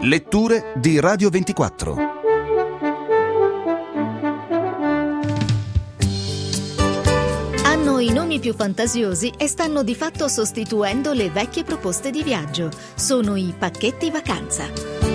Letture di Radio 24. Hanno i nomi più fantasiosi e stanno di fatto sostituendo le vecchie proposte di viaggio. Sono i pacchetti vacanza.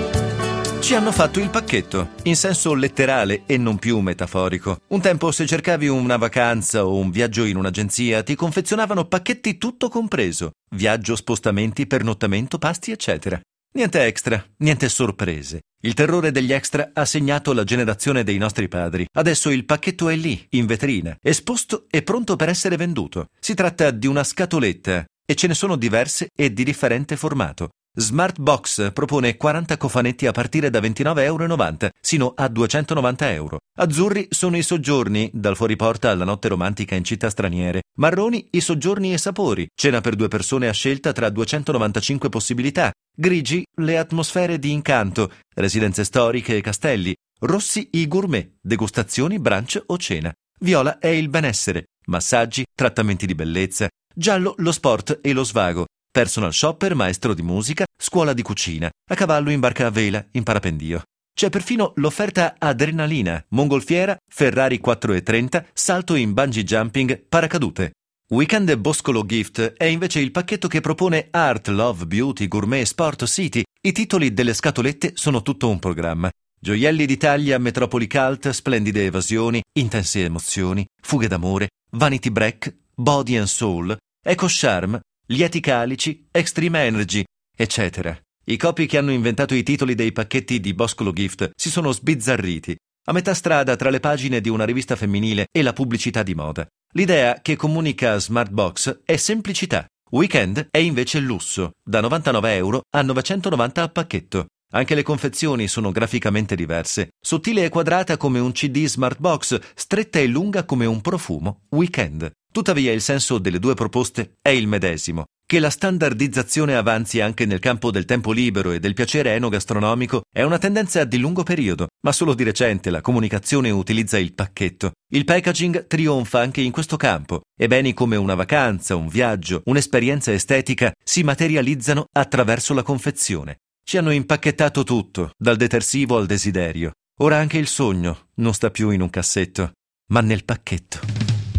Ci hanno fatto il pacchetto, in senso letterale e non più metaforico. Un tempo, se cercavi una vacanza o un viaggio in un'agenzia, ti confezionavano pacchetti tutto compreso. Viaggio, spostamenti, pernottamento, pasti, eccetera. Niente extra, niente sorprese. Il terrore degli extra ha segnato la generazione dei nostri padri. Adesso il pacchetto è lì, in vetrina, esposto e pronto per essere venduto. Si tratta di una scatoletta e ce ne sono diverse e di differente formato. Smart Box propone 40 cofanetti a partire da €29,90 sino a €290. Azzurri sono i soggiorni, dal fuoriporta alla notte romantica in città straniere. Marroni i soggiorni e sapori, cena per 2 persone a scelta tra 295 possibilità. Grigi le atmosfere di incanto, residenze storiche e castelli. Rossi i gourmet, degustazioni, brunch o cena. Viola è il benessere, massaggi, trattamenti di bellezza. Giallo lo sport e lo svago. Personal shopper, maestro di musica, scuola di cucina, a cavallo in barca a vela, in parapendio. C'è perfino l'offerta adrenalina, mongolfiera, Ferrari 430, salto in bungee jumping, paracadute. Weekend Boscolo Gift è invece il pacchetto che propone art, love, beauty, gourmet, sport, city. I titoli delle scatolette sono tutto un programma. Gioielli d'Italia, metropoli cult, splendide evasioni, intense emozioni, fughe d'amore, vanity break, body and soul, eco charm, lieti calici, extreme energy, eccetera. I copi che hanno inventato i titoli dei pacchetti di Boscolo Gift si sono sbizzarriti, a metà strada tra le pagine di una rivista femminile e la pubblicità di moda. L'idea che comunica Smart Box è semplicità. Weekend è invece lusso, da €99 a €990 a pacchetto. Anche le confezioni sono graficamente diverse. Sottile e quadrata come un CD Smart Box, stretta e lunga come un profumo Weekend. Tuttavia il senso delle due proposte è il medesimo. Che la standardizzazione avanzi anche nel campo del tempo libero e del piacere enogastronomico è una tendenza di lungo periodo, ma solo di recente la comunicazione utilizza il pacchetto. Il packaging trionfa anche in questo campo e beni come una vacanza, un viaggio, un'esperienza estetica si materializzano attraverso la confezione. Ci hanno impacchettato tutto, dal detersivo al desiderio. Ora anche il sogno non sta più in un cassetto, ma nel pacchetto.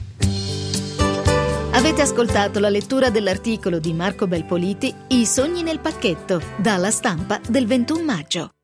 Avete ascoltato la lettura dell'articolo di Marco Belpoliti, I sogni nel pacchetto, dalla Stampa del 21 maggio.